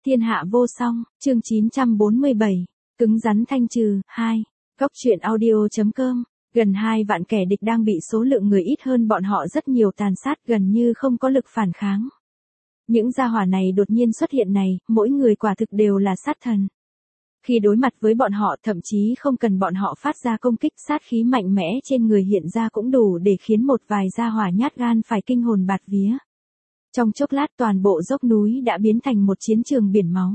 Thiên hạ vô song, chương 947, cứng rắn thanh trừ, 2. Góc truyện audio.com, gần 2 vạn kẻ địch đang bị số lượng người ít hơn bọn họ rất nhiều tàn sát gần như không có lực phản kháng. Những gia hỏa này đột nhiên xuất hiện này, mỗi người quả thực đều là sát thần. Khi đối mặt với bọn họ thậm chí không cần bọn họ phát ra công kích, sát khí mạnh mẽ trên người hiện ra cũng đủ để khiến một vài gia hỏa nhát gan phải kinh hồn bạt vía. Trong chốc lát toàn bộ dốc núi đã biến thành một chiến trường biển máu.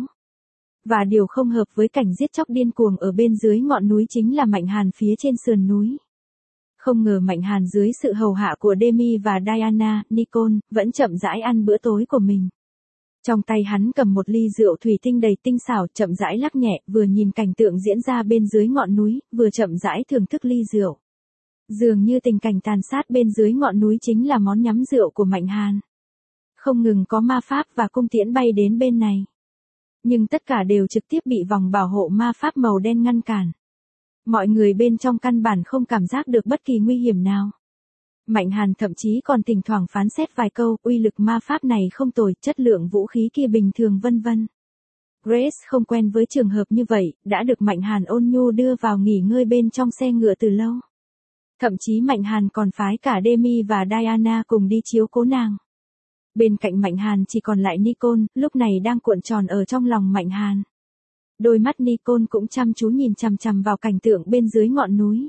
Và điều không hợp với cảnh giết chóc điên cuồng ở bên dưới ngọn núi chính là Mạnh Hàn phía trên sườn núi. Không ngờ Mạnh Hàn dưới sự hầu hạ của Demi và Diana, Nicole, vẫn chậm rãi ăn bữa tối của mình. Trong tay hắn cầm một ly rượu thủy tinh đầy tinh xảo, chậm rãi lắc nhẹ, vừa nhìn cảnh tượng diễn ra bên dưới ngọn núi, vừa chậm rãi thưởng thức ly rượu. Dường như tình cảnh tàn sát bên dưới ngọn núi chính là món nhắm rượu của Mạnh Hàn. Không ngừng có ma pháp và cung tiễn bay đến bên này. Nhưng tất cả đều trực tiếp bị vòng bảo hộ ma pháp màu đen ngăn cản. Mọi người bên trong căn bản không cảm giác được bất kỳ nguy hiểm nào. Mạnh Hàn thậm chí còn thỉnh thoảng phán xét vài câu, uy lực ma pháp này không tồi, chất lượng vũ khí kia bình thường vân vân. Grace không quen với trường hợp như vậy, đã được Mạnh Hàn ôn nhu đưa vào nghỉ ngơi bên trong xe ngựa từ lâu. Thậm chí Mạnh Hàn còn phái cả Demi và Diana cùng đi chiếu cố nàng. Bên cạnh Mạnh Hàn chỉ còn lại Nicole, lúc này đang cuộn tròn ở trong lòng Mạnh Hàn. Đôi mắt Nicole cũng chăm chú nhìn chằm chằm vào cảnh tượng bên dưới ngọn núi.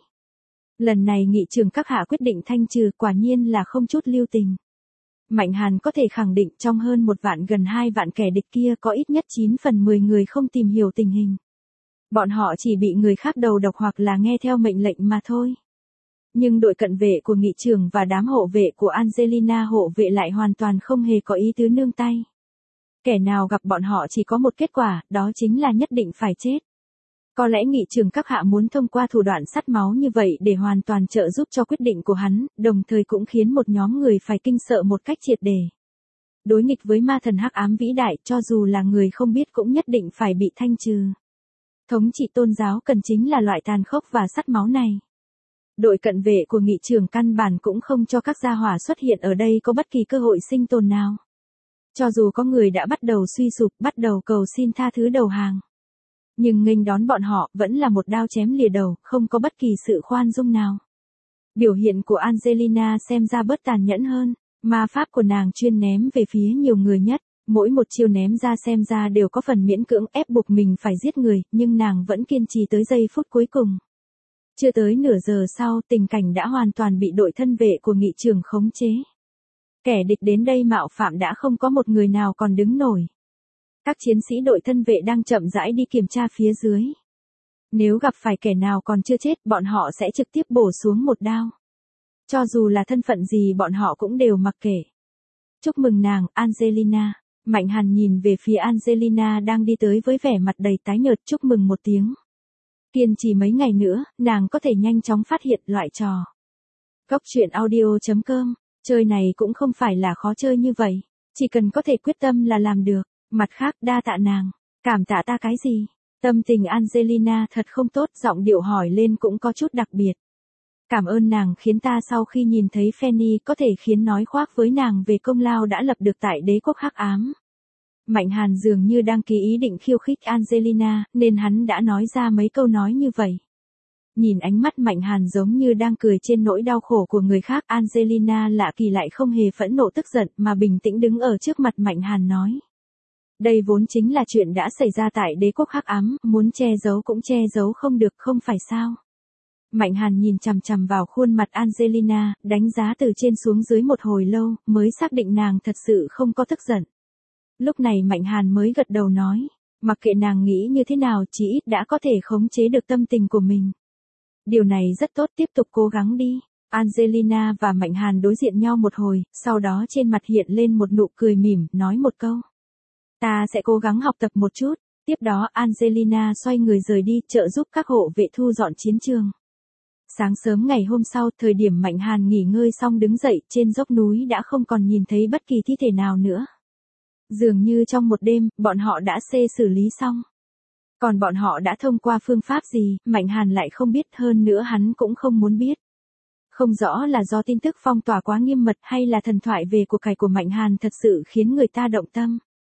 Lần này nghị trường các hạ quyết định thanh trừ quả nhiên là không chút lưu tình. Mạnh Hàn có thể khẳng định trong hơn 1 vạn gần 2 vạn kẻ địch kia có ít nhất 9 phần 10 người không tìm hiểu tình hình. Bọn họ chỉ bị người khác đầu độc hoặc là nghe theo mệnh lệnh mà thôi. Nhưng đội cận vệ của nghị trường và đám hộ vệ của Angelina hộ vệ lại hoàn toàn không hề có ý tứ nương tay. Kẻ nào gặp bọn họ chỉ có một kết quả, đó chính là nhất định phải chết. Có lẽ nghị trường các hạ muốn thông qua thủ đoạn sắt máu như vậy để hoàn toàn trợ giúp cho quyết định của hắn, đồng thời cũng khiến một nhóm người phải kinh sợ một cách triệt để. Đối nghịch với ma thần hắc ám vĩ đại, cho dù là người không biết cũng nhất định phải bị thanh trừ. Thống trị tôn giáo cần chính là loại tàn khốc và sắt máu này. Đội cận vệ của nghị trường căn bản cũng không cho các gia hỏa xuất hiện ở đây có bất kỳ cơ hội sinh tồn nào. Cho dù có người đã bắt đầu suy sụp, bắt đầu cầu xin tha thứ đầu hàng. Nhưng nghênh đón bọn họ vẫn là một đao chém lìa đầu, không có bất kỳ sự khoan dung nào. Biểu hiện của Angelina xem ra bớt tàn nhẫn hơn, ma pháp của nàng chuyên ném về phía nhiều người nhất, mỗi một chiêu ném ra xem ra đều có phần miễn cưỡng ép buộc mình phải giết người, nhưng nàng vẫn kiên trì tới giây phút cuối cùng. Chưa tới nửa giờ sau, tình cảnh đã hoàn toàn bị đội thân vệ của nghị trường khống chế. Kẻ địch đến đây mạo phạm đã không có một người nào còn đứng nổi. Các chiến sĩ đội thân vệ đang chậm rãi đi kiểm tra phía dưới. Nếu gặp phải kẻ nào còn chưa chết, bọn họ sẽ trực tiếp bổ xuống một đao. Cho dù là thân phận gì bọn họ cũng đều mặc kệ. Chúc mừng nàng, Angelina. Mạnh Hàn nhìn về phía Angelina đang đi tới với vẻ mặt đầy tái nhợt, chúc mừng một tiếng. Kiên trì mấy ngày nữa, nàng có thể nhanh chóng phát hiện loại trò. Góc truyện audio.com, chơi này cũng không phải là khó chơi như vậy. Chỉ cần có thể quyết tâm là làm được. Mặt khác, đa tạ nàng. Cảm tạ ta cái gì? Tâm tình Angelina thật không tốt, giọng điệu hỏi lên cũng có chút đặc biệt. Cảm ơn nàng khiến ta sau khi nhìn thấy Fanny có thể khiến nói khoác với nàng về công lao đã lập được tại đế quốc hắc ám. Mạnh Hàn dường như đang ký ý định khiêu khích Angelina, nên hắn đã nói ra mấy câu nói như vậy. Nhìn ánh mắt Mạnh Hàn giống như đang cười trên nỗi đau khổ của người khác, Angelina lạ kỳ lại không hề phẫn nộ tức giận mà bình tĩnh đứng ở trước mặt Mạnh Hàn nói. Đây vốn chính là chuyện đã xảy ra tại đế quốc hắc ám, muốn che giấu cũng che giấu không được, không phải sao? Mạnh Hàn nhìn chằm chằm vào khuôn mặt Angelina, đánh giá từ trên xuống dưới một hồi lâu, mới xác định nàng thật sự không có tức giận. Lúc này Mạnh Hàn mới gật đầu nói, mặc kệ nàng nghĩ như thế nào chí ít đã có thể khống chế được tâm tình của mình. Điều này rất tốt, tiếp tục cố gắng đi. Angelina và Mạnh Hàn đối diện nhau một hồi, sau đó trên mặt hiện lên một nụ cười mỉm, nói một câu. Ta sẽ cố gắng học tập một chút. Tiếp đó Angelina xoay người rời đi, trợ giúp các hộ vệ thu dọn chiến trường. Sáng sớm ngày hôm sau, thời điểm Mạnh Hàn nghỉ ngơi xong đứng dậy, trên dốc núi đã không còn nhìn thấy bất kỳ thi thể nào nữa. Dường như trong một đêm, bọn họ đã xử lý xong. Còn bọn họ đã thông qua phương pháp gì, Mạnh Hàn lại không biết, hơn nữa hắn cũng không muốn biết. Không rõ là do tin tức phong tỏa quá nghiêm mật hay là thần thoại về cuộc cải của Mạnh Hàn thật sự khiến người ta động tâm.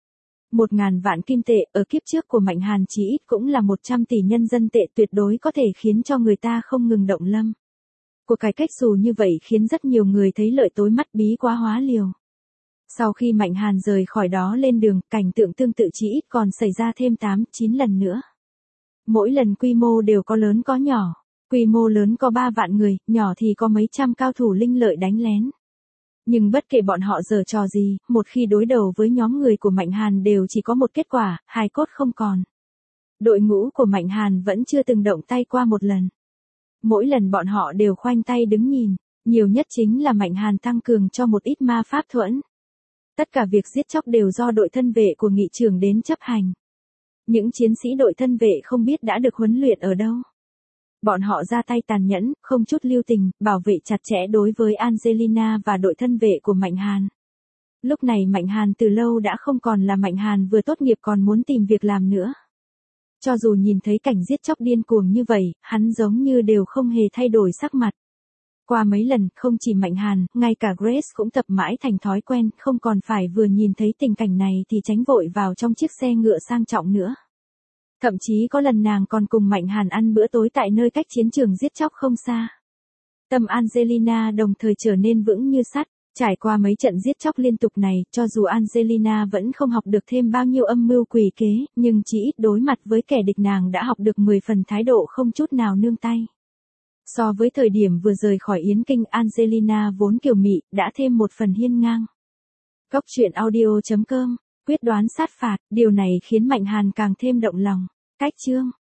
1.000 vạn kim tệ ở kiếp trước của Mạnh Hàn chí ít cũng là 100 tỷ nhân dân tệ, tuyệt đối có thể khiến cho người ta không ngừng động lâm. Cuộc cải cách dù như vậy khiến rất nhiều người thấy lợi tối mắt bí quá hóa liều. Sau khi Mạnh Hàn rời khỏi đó lên đường, cảnh tượng tương tự chí ít còn xảy ra thêm 8-9 lần nữa. Mỗi lần quy mô đều có lớn có nhỏ. Quy mô lớn có 3 vạn người, nhỏ thì có mấy trăm cao thủ linh lợi đánh lén. Nhưng bất kể bọn họ giở trò gì, một khi đối đầu với nhóm người của Mạnh Hàn đều chỉ có một kết quả, hài cốt không còn. Đội ngũ của Mạnh Hàn vẫn chưa từng động tay qua một lần. Mỗi lần bọn họ đều khoanh tay đứng nhìn, nhiều nhất chính là Mạnh Hàn tăng cường cho một ít ma pháp thuẫn. Tất cả việc giết chóc đều do đội thân vệ của nghị trưởng đến chấp hành. Những chiến sĩ đội thân vệ không biết đã được huấn luyện ở đâu. Bọn họ ra tay tàn nhẫn, không chút lưu tình, bảo vệ chặt chẽ đối với Angelina và đội thân vệ của Mạnh Hàn. Lúc này Mạnh Hàn từ lâu đã không còn là Mạnh Hàn vừa tốt nghiệp còn muốn tìm việc làm nữa. Cho dù nhìn thấy cảnh giết chóc điên cuồng như vậy, hắn giống như đều không hề thay đổi sắc mặt. Qua mấy lần, không chỉ Mạnh Hàn, ngay cả Grace cũng tập mãi thành thói quen, không còn phải vừa nhìn thấy tình cảnh này thì tránh vội vào trong chiếc xe ngựa sang trọng nữa. Thậm chí có lần nàng còn cùng Mạnh Hàn ăn bữa tối tại nơi cách chiến trường giết chóc không xa. Tâm Angelina đồng thời trở nên vững như sắt, trải qua mấy trận giết chóc liên tục này, cho dù Angelina vẫn không học được thêm bao nhiêu âm mưu quỷ kế, nhưng chỉ ít đối mặt với kẻ địch nàng đã học được 10 phần thái độ không chút nào nương tay. So với thời điểm vừa rời khỏi Yến Kinh, Angelina vốn kiều mị, đã thêm một phần hiên ngang. Góc truyện audio.com, quyết đoán sát phạt, điều này khiến Mạnh Hàn càng thêm động lòng. Cách chương